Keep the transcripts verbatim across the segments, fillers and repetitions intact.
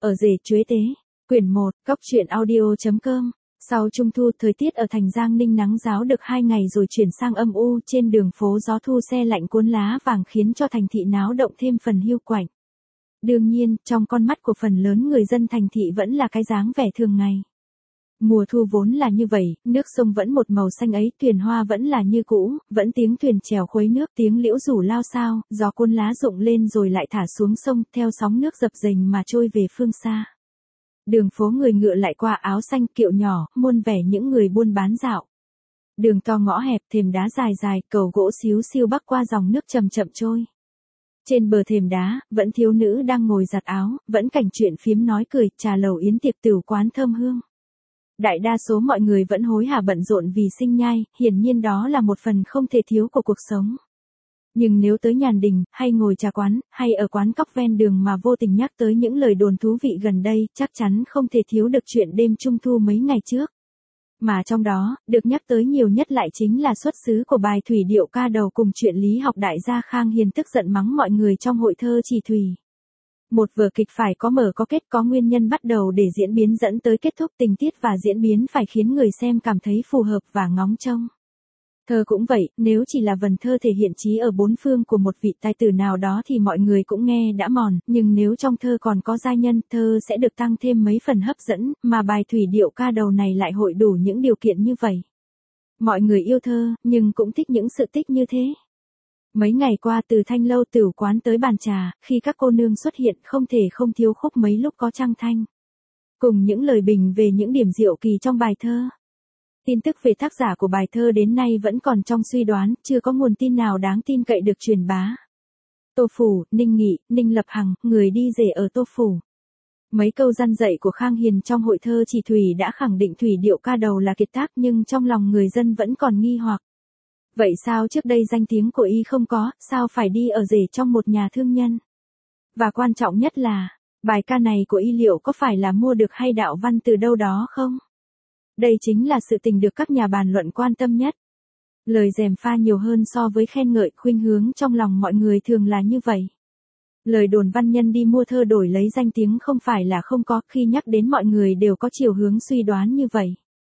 Ở rể chuế tế, quyển một, cóc truyện audio.com. Sau trung thu, thời tiết ở thành Giang Ninh nắng ráo được hai ngày rồi chuyển sang âm u, trên đường phố gió thu se lạnh cuốn lá vàng khiến cho thành thị náo động thêm phần hiu quạnh. Đương nhiên, trong con mắt của phần lớn người dân thành thị vẫn là cái dáng vẻ thường ngày. Mùa thu vốn là như vậy, nước sông vẫn một màu xanh ấy, thuyền hoa vẫn là như cũ, vẫn tiếng thuyền chèo khuấy nước, tiếng liễu rủ lao sao, gió cuốn lá rụng lên rồi lại thả xuống sông, theo sóng nước dập dềnh mà trôi về phương xa. Đường phố người ngựa lại qua, áo xanh kiệu nhỏ, muôn vẻ những người buôn bán dạo. Đường to ngõ hẹp, thềm đá dài dài, cầu gỗ xíu xiu bắc qua dòng nước chậm chậm trôi. Trên bờ thềm đá, vẫn thiếu nữ đang ngồi giặt áo, vẫn cảnh chuyện phiếm nói cười, trà lầu yến tiệc tửu quán thơm hương. Đại đa số mọi người vẫn hối hả bận rộn vì sinh nhai, hiển nhiên đó là một phần không thể thiếu của cuộc sống. Nhưng nếu tới nhàn đình, hay ngồi trà quán, hay ở quán cóc ven đường mà vô tình nhắc tới những lời đồn thú vị gần đây, chắc chắn không thể thiếu được chuyện đêm trung thu mấy ngày trước. Mà trong đó, được nhắc tới nhiều nhất lại chính là xuất xứ của bài thủy điệu ca đầu cùng chuyện lý học đại gia Khang Hiền tức giận mắng mọi người trong hội thơ Chỉ Thủy. Một vở kịch phải có mở có kết, có nguyên nhân bắt đầu để diễn biến dẫn tới kết thúc, tình tiết và diễn biến phải khiến người xem cảm thấy phù hợp và ngóng trông. Thơ cũng vậy, nếu chỉ là vần thơ thể hiện trí ở bốn phương của một vị tài tử nào đó thì mọi người cũng nghe đã mòn, nhưng nếu trong thơ còn có giai nhân, thơ sẽ được tăng thêm mấy phần hấp dẫn, mà bài thủy điệu ca đầu này lại hội đủ những điều kiện như vậy. Mọi người yêu thơ, nhưng cũng thích những sự tích như thế. Mấy ngày qua từ thanh lâu tửu quán tới bàn trà, khi các cô nương xuất hiện không thể không thiếu khúc mấy lúc có trăng thanh. Cùng những lời bình về những điểm diệu kỳ trong bài thơ. Tin tức về tác giả của bài thơ đến nay vẫn còn trong suy đoán, chưa có nguồn tin nào đáng tin cậy được truyền bá. Tô Phủ, Ninh Nghị, Ninh Lập Hằng, người đi rể ở Tô Phủ. Mấy câu răn dạy của Khang Hiền trong hội thơ Chỉ Thủy đã khẳng định thủy điệu ca đầu là kiệt tác, nhưng trong lòng người dân vẫn còn nghi hoặc. Vậy sao trước đây danh tiếng của y không có, sao phải đi ở rể trong một nhà thương nhân? Và quan trọng nhất là, bài ca này của y liệu có phải là mua được hay đạo văn từ đâu đó không? Đây chính là sự tình được các nhà bàn luận quan tâm nhất. Lời gièm pha nhiều hơn so với khen ngợi, khuynh hướng trong lòng mọi người thường là như vậy. Lời đồn văn nhân đi mua thơ đổi lấy danh tiếng không phải là không có, khi nhắc đến mọi người đều có chiều hướng suy đoán như vậy.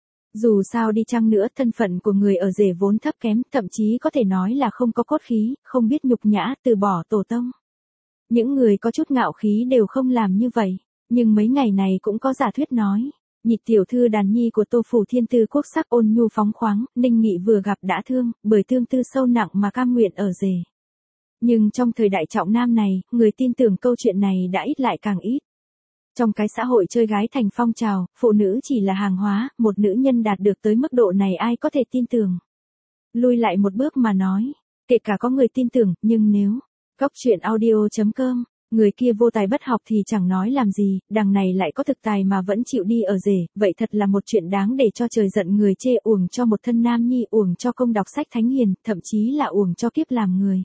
Dù sao đi chăng nữa, thân phận của người ở rể vốn thấp kém, thậm chí có thể nói là không có cốt khí, không biết nhục nhã, từ bỏ tổ tông. Những người có chút ngạo khí đều không làm như vậy, nhưng mấy ngày này cũng có giả thuyết nói. Nhị tiểu thư đàn nhi của Tô Phủ thiên tư quốc sắc ôn nhu phóng khoáng, Ninh Nghị vừa gặp đã thương, bởi tương tư sâu nặng mà cam nguyện ở rể. Nhưng trong thời đại trọng nam này, người tin tưởng câu chuyện này đã ít lại càng ít. Trong cái xã hội chơi gái thành phong trào, phụ nữ chỉ là hàng hóa, một nữ nhân đạt được tới mức độ này ai có thể tin tưởng. Lui lại một bước mà nói, kể cả có người tin tưởng, nhưng nếu, cóc truyện audio.com, người kia vô tài bất học thì chẳng nói làm gì, đằng này lại có thực tài mà vẫn chịu đi ở rể, vậy thật là một chuyện đáng để cho trời giận người chê, uổng cho một thân nam nhi, uổng cho công đọc sách thánh hiền, thậm chí là uổng cho kiếp làm người.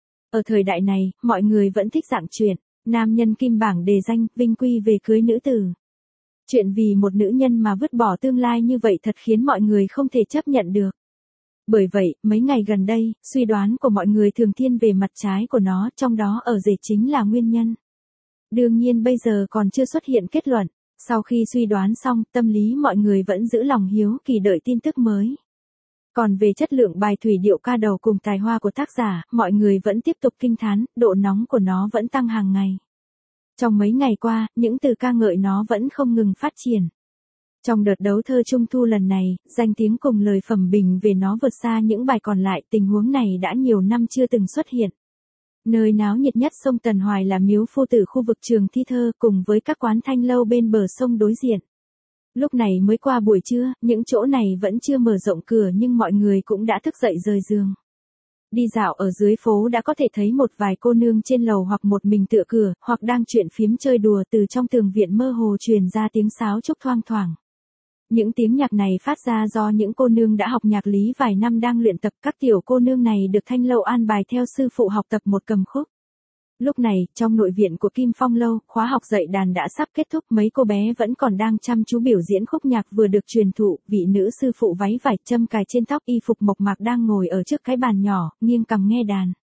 Ở thời đại này, mọi người vẫn thích dạng chuyện, nam nhân kim bảng đề danh, vinh quy về cưới nữ tử. Chuyện vì một nữ nhân mà vứt bỏ tương lai như vậy thật khiến mọi người không thể chấp nhận được. Bởi vậy, mấy ngày gần đây, suy đoán của mọi người thường thiên về mặt trái của nó, trong đó ở rể chính là nguyên nhân. Đương nhiên bây giờ còn chưa xuất hiện kết luận, sau khi suy đoán xong, tâm lý mọi người vẫn giữ lòng hiếu kỳ đợi tin tức mới. Còn về chất lượng bài thủy điệu ca đầu cùng tài hoa của tác giả, mọi người vẫn tiếp tục kinh thán, độ nóng của nó vẫn tăng hàng ngày. Trong mấy ngày qua, những từ ca ngợi nó vẫn không ngừng phát triển. Trong đợt đấu thơ Trung Thu lần này, danh tiếng cùng lời phẩm bình về nó vượt xa những bài còn lại, tình huống này đã nhiều năm chưa từng xuất hiện. Nơi náo nhiệt nhất sông Tần Hoài là miếu phu tử khu vực trường thi thơ cùng với các quán thanh lâu bên bờ sông đối diện. Lúc này mới qua buổi trưa, những chỗ này vẫn chưa mở rộng cửa nhưng mọi người cũng đã thức dậy rời giường. Đi dạo ở dưới phố đã có thể thấy một vài cô nương trên lầu hoặc một mình tựa cửa, hoặc đang chuyện phiếm chơi đùa, từ trong tường viện mơ hồ truyền ra tiếng sáo trúc thoang thoảng. Những tiếng nhạc này phát ra do những cô nương đã học nhạc lý vài năm đang luyện tập, các tiểu cô nương này được thanh lâu an bài theo sư phụ học tập một cầm khúc. Lúc này, trong nội viện của Kim Phong Lâu, khóa học dạy đàn đã sắp kết thúc, mấy cô bé vẫn còn đang chăm chú biểu diễn khúc nhạc vừa được truyền thụ, vị nữ sư phụ váy vải châm cài trên tóc y phục mộc mạc đang ngồi ở trước cái bàn nhỏ, nghiêng cằm nghe đàn.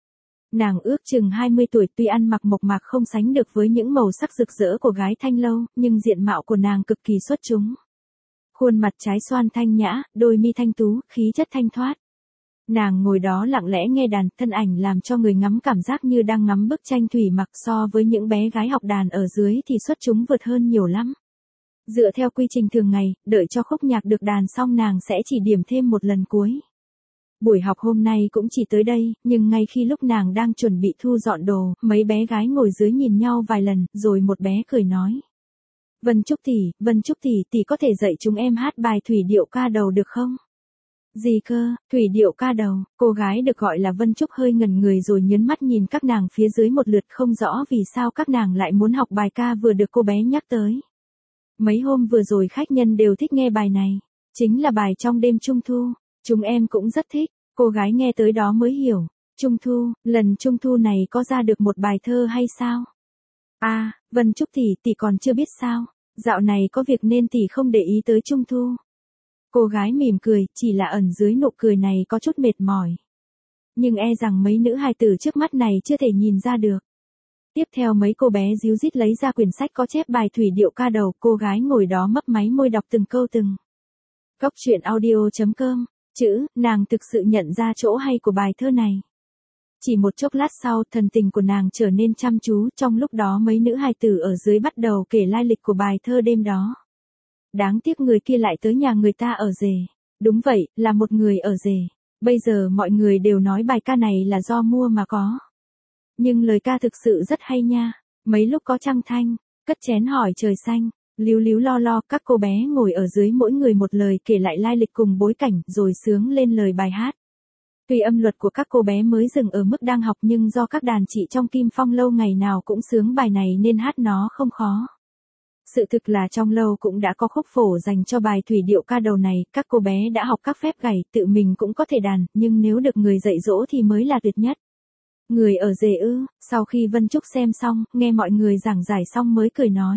Nàng ước chừng hai mươi tuổi, tuy ăn mặc mộc mạc không sánh được với những màu sắc rực rỡ của gái thanh lâu, nhưng diện mạo của nàng cực kỳ xuất chúng. Khuôn mặt trái xoan thanh nhã, đôi mi thanh tú, khí chất thanh thoát. Nàng ngồi đó lặng lẽ nghe đàn, thân ảnh làm cho người ngắm cảm giác như đang ngắm bức tranh thủy mặc, so với những bé gái học đàn ở dưới thì xuất chúng vượt hơn nhiều lắm. Dựa theo quy trình thường ngày, đợi cho khúc nhạc được đàn xong nàng sẽ chỉ điểm thêm một lần cuối. Buổi học hôm nay cũng chỉ tới đây, nhưng ngay khi lúc nàng đang chuẩn bị thu dọn đồ, mấy bé gái ngồi dưới nhìn nhau vài lần, rồi một bé cười nói. Vân Trúc tỷ, Vân Trúc tỷ, tỷ có thể dạy chúng em hát bài thủy điệu ca đầu được không? Gì cơ, thủy điệu ca đầu? Cô gái được gọi là Vân Trúc hơi ngẩn người rồi nhớn mắt nhìn các nàng phía dưới một lượt, không rõ vì sao các nàng lại muốn học bài ca vừa được cô bé nhắc tới. Mấy hôm vừa rồi khách nhân đều thích nghe bài này. Chính là bài trong đêm Trung Thu. Chúng em cũng rất thích. Cô gái nghe tới đó mới hiểu. Trung Thu, lần Trung Thu này có ra được một bài thơ hay sao? À, Vân Trúc tỷ, tỷ còn chưa biết sao? Dạo này có việc nên tỷ không để ý tới Trung Thu. Cô gái mỉm cười, chỉ là ẩn dưới nụ cười này có chút mệt mỏi. Nhưng e rằng mấy nữ hài tử trước mắt này chưa thể nhìn ra được. Tiếp theo mấy cô bé díu dít lấy ra quyển sách có chép bài thủy điệu ca đầu, cô gái ngồi đó mấp máy môi đọc từng câu từng. Góc truyện audio chấm com, chữ, nàng thực sự nhận ra chỗ hay của bài thơ này. Chỉ một chốc lát sau, thần tình của nàng trở nên chăm chú, trong lúc đó mấy nữ hài tử ở dưới bắt đầu kể lai lịch của bài thơ đêm đó. Đáng tiếc người kia lại tới nhà người ta ở rể. Đúng vậy, là một người ở rể. Bây giờ mọi người đều nói bài ca này là do mua mà có. Nhưng lời ca thực sự rất hay nha. Mấy lúc có trăng thanh, cất chén hỏi trời xanh, líu líu lo lo, các cô bé ngồi ở dưới mỗi người một lời kể lại lai lịch cùng bối cảnh rồi sướng lên lời bài hát. Tuy âm luật của các cô bé mới dừng ở mức đang học nhưng do các đàn chị trong Kim Phong lâu ngày nào cũng sướng bài này nên hát nó không khó. Sự thực là trong lâu cũng đã có khúc phổ dành cho bài thủy điệu ca đầu này, các cô bé đã học các phép gảy, tự mình cũng có thể đàn, nhưng nếu được người dạy dỗ thì mới là tuyệt nhất. Người ở rể ư? Sau khi Vân Trúc xem xong, nghe mọi người giảng giải xong mới cười nói.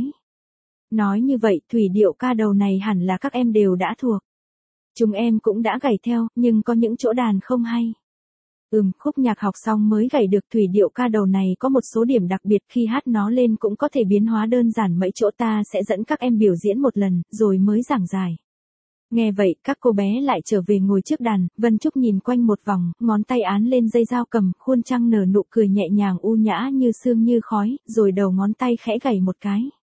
Nói như vậy, thủy điệu ca đầu này hẳn là các em đều đã thuộc. Chúng em cũng đã gảy theo, nhưng có những chỗ đàn không hay. Ừm, khúc nhạc học xong mới gảy được thủy điệu ca đầu này có một số điểm đặc biệt, khi hát nó lên cũng có thể biến hóa đơn giản mấy chỗ, ta sẽ dẫn các em biểu diễn một lần, rồi mới giảng giải. Nghe vậy, các cô bé lại trở về ngồi trước đàn, Vân Trúc nhìn quanh một vòng, ngón tay án lên dây dao cầm, khuôn trăng nở nụ cười nhẹ nhàng u nhã như sương như khói, rồi đầu ngón tay khẽ gảy một cái.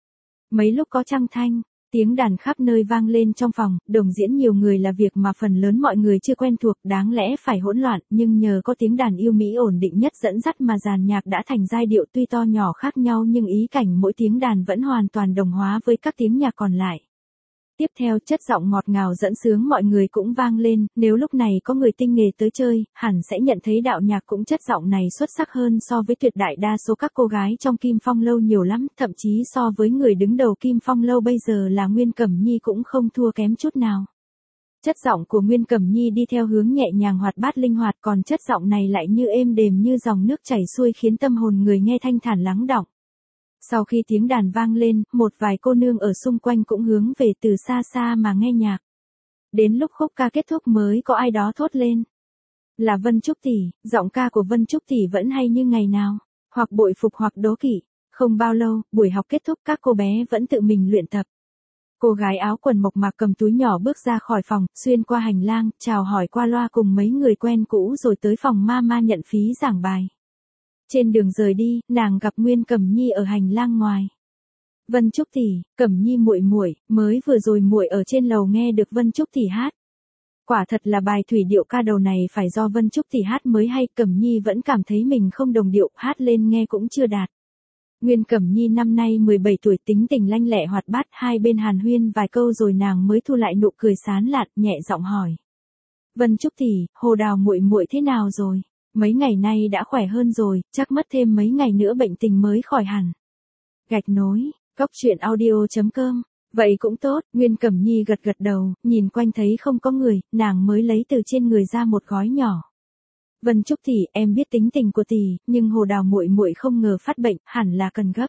Mấy lúc có trăng thanh, tiếng đàn khắp nơi vang lên trong phòng, đồng diễn nhiều người là việc mà phần lớn mọi người chưa quen thuộc, đáng lẽ phải hỗn loạn, nhưng nhờ có tiếng đàn yêu mỹ ổn định nhất dẫn dắt mà dàn nhạc đã thành giai điệu tuy to nhỏ khác nhau nhưng ý cảnh mỗi tiếng đàn vẫn hoàn toàn đồng hóa với các tiếng nhạc còn lại. Tiếp theo chất giọng ngọt ngào dẫn sướng mọi người cũng vang lên, nếu lúc này có người tinh nghề tới chơi, hẳn sẽ nhận thấy đạo nhạc cũng chất giọng này xuất sắc hơn so với tuyệt đại đa số các cô gái trong Kim Phong lâu nhiều lắm, thậm chí so với người đứng đầu Kim Phong lâu bây giờ là Nguyên Cẩm Nhi cũng không thua kém chút nào. Chất giọng của Nguyên Cẩm Nhi đi theo hướng nhẹ nhàng hoạt bát linh hoạt, còn chất giọng này lại như êm đềm như dòng nước chảy xuôi khiến tâm hồn người nghe thanh thản lắng đọng. Sau khi tiếng đàn vang lên, một vài cô nương ở xung quanh cũng hướng về từ xa xa mà nghe nhạc. Đến lúc khúc ca kết thúc mới có ai đó thốt lên. Là Vân Trúc tỷ, giọng ca của Vân Trúc tỷ vẫn hay như ngày nào, hoặc bội phục hoặc đố kỵ. Không bao lâu, buổi học kết thúc các cô bé vẫn tự mình luyện tập. Cô gái áo quần mộc mạc cầm túi nhỏ bước ra khỏi phòng, xuyên qua hành lang, chào hỏi qua loa cùng mấy người quen cũ rồi tới phòng mama nhận phí giảng bài. Trên đường rời đi, nàng gặp Nguyên Cẩm Nhi ở hành lang ngoài. Vân Trúc tỷ, Cẩm Nhi muội muội, mới vừa rồi muội ở trên lầu nghe được Vân Trúc tỷ hát. Quả thật là bài thủy điệu ca đầu này phải do Vân Trúc tỷ hát mới hay, Cẩm Nhi vẫn cảm thấy mình không đồng điệu, hát lên nghe cũng chưa đạt. Nguyên Cẩm Nhi năm nay mười bảy tuổi, tính tình lanh lẹ hoạt bát, hai bên hàn huyên vài câu rồi nàng mới thu lại nụ cười sán lạn, nhẹ giọng hỏi. Vân Trúc tỷ, Hồ Đào muội muội thế nào rồi? Mấy ngày nay đã khỏe hơn rồi, chắc mất thêm mấy ngày nữa bệnh tình mới khỏi hẳn. Gạch nối, góc truyện audio chấm com. Vậy cũng tốt, Nguyên Cẩm Nhi gật gật đầu, nhìn quanh thấy không có người, nàng mới lấy từ trên người ra một gói nhỏ. Vân Trúc tỷ, em biết tính tình của tỷ, nhưng Hồ Đào muội muội không ngờ phát bệnh, hẳn là cần gấp.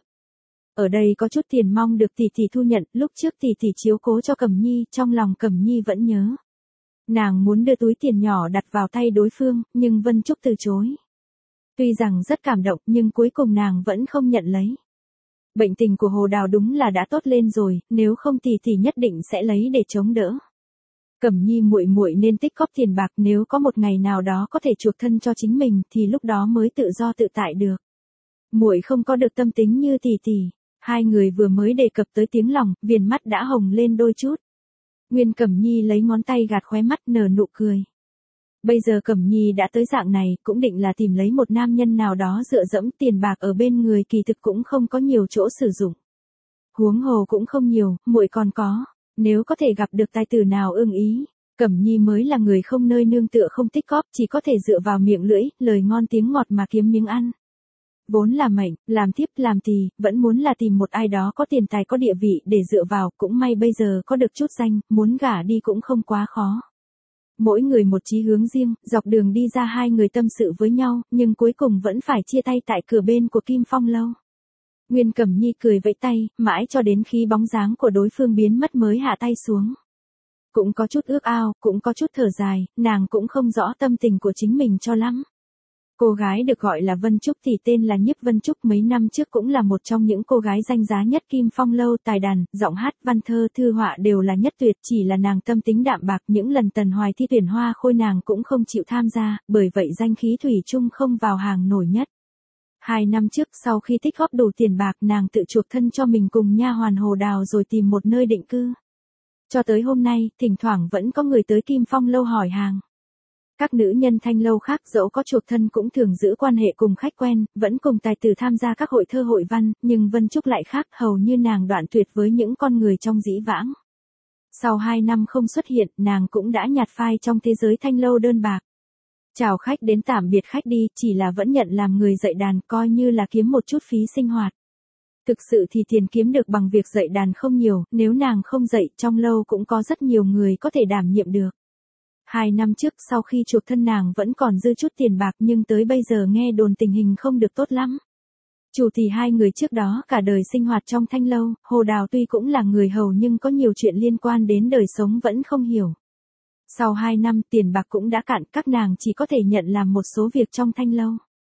Ở đây có chút tiền mong được tỷ tỷ thu nhận, lúc trước tỷ tỷ chiếu cố cho Cẩm Nhi, trong lòng Cẩm Nhi vẫn nhớ. Nàng muốn đưa túi tiền nhỏ đặt vào tay đối phương, nhưng Vân Trúc từ chối. Tuy rằng rất cảm động nhưng cuối cùng nàng vẫn không nhận lấy. Bệnh tình của Hồ Đào đúng là đã tốt lên rồi, nếu không thì thì nhất định sẽ lấy để chống đỡ. Cẩm Nhi muội muội nên tích góp tiền bạc, nếu có một ngày nào đó có thể chuộc thân cho chính mình thì lúc đó mới tự do tự tại được. Muội không có được tâm tính như tỷ tỷ. Hai người vừa mới đề cập tới tiếng lòng, viền mắt đã hồng lên đôi chút. Nguyên Cẩm Nhi lấy ngón tay gạt khóe mắt nở nụ cười. Bây giờ Cẩm Nhi đã tới dạng này, cũng định là tìm lấy một nam nhân nào đó dựa dẫm, tiền bạc ở bên người kỳ thực cũng không có nhiều chỗ sử dụng. Huống hồ cũng không nhiều, muội còn có, nếu có thể gặp được tài tử nào ưng ý, Cẩm Nhi mới là người không nơi nương tựa không tích góp, chỉ có thể dựa vào miệng lưỡi, lời ngon tiếng ngọt mà kiếm miếng ăn. Vốn là mệnh, làm tiếp làm tỳ, vẫn muốn là tìm một ai đó có tiền tài có địa vị để dựa vào, cũng may bây giờ có được chút danh, muốn gả đi cũng không quá khó. Mỗi người một chí hướng riêng, dọc đường đi ra hai người tâm sự với nhau, nhưng cuối cùng vẫn phải chia tay tại cửa bên của Kim Phong lâu. Nguyên Cẩm Nhi cười vẫy tay, mãi cho đến khi bóng dáng của đối phương biến mất mới hạ tay xuống. Cũng có chút ước ao, cũng có chút thở dài, nàng cũng không rõ tâm tình của chính mình cho lắm. Cô gái được gọi là Vân Trúc thì tên là Nhiếp Vân Trúc, mấy năm trước cũng là một trong những cô gái danh giá nhất Kim Phong lâu, tài đàn, giọng hát, văn thơ, thư họa đều là nhất tuyệt, chỉ là nàng tâm tính đạm bạc, những lần Tần Hoài thi tuyển hoa khôi nàng cũng không chịu tham gia, bởi vậy danh khí thủy chung không vào hàng nổi nhất. Hai năm trước sau khi tích góp đủ tiền bạc, nàng tự chuộc thân cho mình cùng nha hoàn Hồ Đào rồi tìm một nơi định cư. Cho tới hôm nay, thỉnh thoảng vẫn có người tới Kim Phong lâu hỏi hàng. Các nữ nhân thanh lâu khác dẫu có chuộc thân cũng thường giữ quan hệ cùng khách quen, vẫn cùng tài tử tham gia các hội thơ hội văn, nhưng Vân Trúc lại khác, hầu như nàng đoạn tuyệt với những con người trong dĩ vãng. Sau hai năm không xuất hiện, nàng cũng đã nhạt phai trong thế giới thanh lâu đơn bạc. Chào khách đến tạm biệt khách đi, chỉ là vẫn nhận làm người dạy đàn, coi như là kiếm một chút phí sinh hoạt. Thực sự thì tiền kiếm được bằng việc dạy đàn không nhiều, nếu nàng không dạy, trong lâu cũng có rất nhiều người có thể đảm nhiệm được. Hai năm trước sau khi chuộc thân nàng vẫn còn dư chút tiền bạc, nhưng tới bây giờ nghe đồn tình hình không được tốt lắm. Chủ thì hai người trước đó cả đời sinh hoạt trong thanh lâu, Hồ Đào tuy cũng là người hầu nhưng có nhiều chuyện liên quan đến đời sống vẫn không hiểu. Sau hai năm tiền bạc cũng đã cạn, các nàng chỉ có thể nhận làm một số việc trong thanh lâu.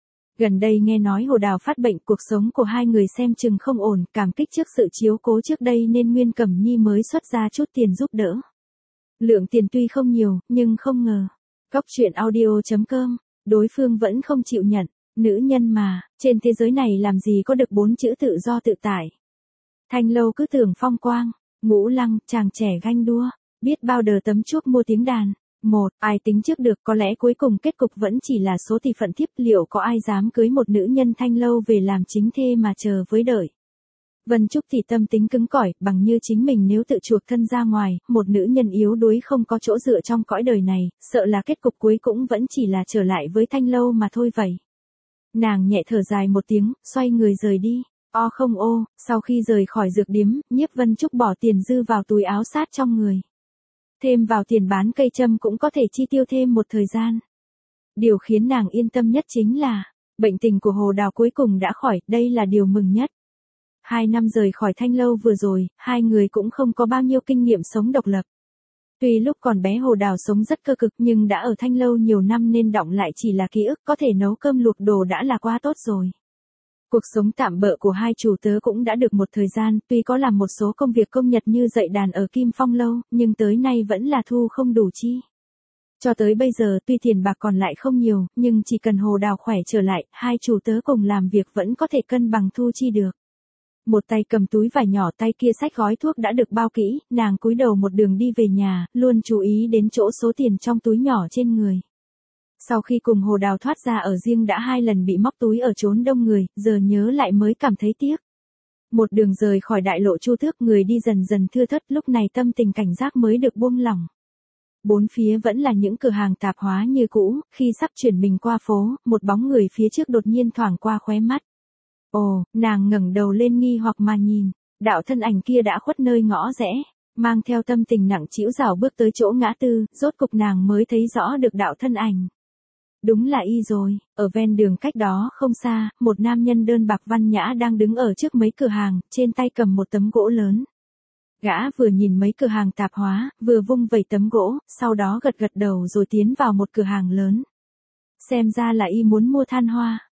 Gần đây nghe nói Hồ Đào phát bệnh, cuộc sống của hai người xem chừng không ổn, cảm kích trước sự chiếu cố trước đây nên Nguyên Cẩm Nhi mới xuất ra chút tiền giúp đỡ. Lượng tiền tuy không nhiều, nhưng không ngờ. Góc truyện audio chấm com, đối phương vẫn không chịu nhận. Nữ nhân mà, trên thế giới này làm gì có được bốn chữ tự do tự tại. Thanh lâu cứ tưởng phong quang, Ngũ Lăng, chàng trẻ ganh đua, biết bao đờ tấm chuốc mua tiếng đàn. Một, ai tính trước được, có lẽ cuối cùng kết cục vẫn chỉ là số tỷ phận thiếp, liệu có ai dám cưới một nữ nhân thanh lâu về làm chính thê mà chờ với đợi. Vân Trúc thì tâm tính cứng cỏi, bằng như chính mình nếu tự chuộc thân ra ngoài, một nữ nhân yếu đuối không có chỗ dựa trong cõi đời này, sợ là kết cục cuối cũng vẫn chỉ là trở lại với thanh lâu mà thôi vậy. Nàng nhẹ thở dài một tiếng, xoay người rời đi. O không ô, sau khi rời khỏi dược điếm, Nhiếp Vân Trúc bỏ tiền dư vào túi áo sát trong người. Thêm vào tiền bán cây châm cũng có thể chi tiêu thêm một thời gian. Điều khiến nàng yên tâm nhất chính là, bệnh tình của Hồ Đào cuối cùng đã khỏi, đây là điều mừng nhất. Hai năm rời khỏi thanh lâu vừa rồi, hai người cũng không có bao nhiêu kinh nghiệm sống độc lập. Tuy lúc còn bé Hồ Đào sống rất cơ cực nhưng đã ở thanh lâu nhiều năm nên đọng lại chỉ là ký ức, có thể nấu cơm luộc đồ đã là quá tốt rồi. Cuộc sống tạm bợ của hai chủ tớ cũng đã được một thời gian, tuy có làm một số công việc công nhật như dạy đàn ở Kim Phong lâu, nhưng tới nay vẫn là thu không đủ chi. Cho tới bây giờ tuy tiền bạc còn lại không nhiều, nhưng chỉ cần Hồ Đào khỏe trở lại, hai chủ tớ cùng làm việc vẫn có thể cân bằng thu chi được. Một tay cầm túi vải nhỏ, tay kia xách gói thuốc đã được bao kỹ, nàng cúi đầu một đường đi về nhà, luôn chú ý đến chỗ số tiền trong túi nhỏ trên người. Sau khi cùng Hồ Đào thoát ra ở riêng đã hai lần bị móc túi ở chốn đông người, giờ nhớ lại mới cảm thấy tiếc. Một đường rời khỏi đại lộ Chu Tước, người đi dần dần thưa thớt, lúc này tâm tình cảnh giác mới được buông lỏng. Bốn phía vẫn là những cửa hàng tạp hóa như cũ, khi sắp chuyển mình qua phố, một bóng người phía trước đột nhiên thoảng qua khóe mắt. Ồ, nàng ngẩng đầu lên nghi hoặc mà nhìn, đạo thân ảnh kia đã khuất nơi ngõ rẽ, mang theo tâm tình nặng trĩu rảo bước tới chỗ ngã tư, rốt cục nàng mới thấy rõ được đạo thân ảnh. Đúng là y rồi, ở ven đường cách đó không xa, một nam nhân đơn bạc văn nhã đang đứng ở trước mấy cửa hàng, trên tay cầm một tấm gỗ lớn. Gã vừa nhìn mấy cửa hàng tạp hóa, vừa vung vẩy tấm gỗ, sau đó gật gật đầu rồi tiến vào một cửa hàng lớn. Xem ra là y muốn mua than hoa.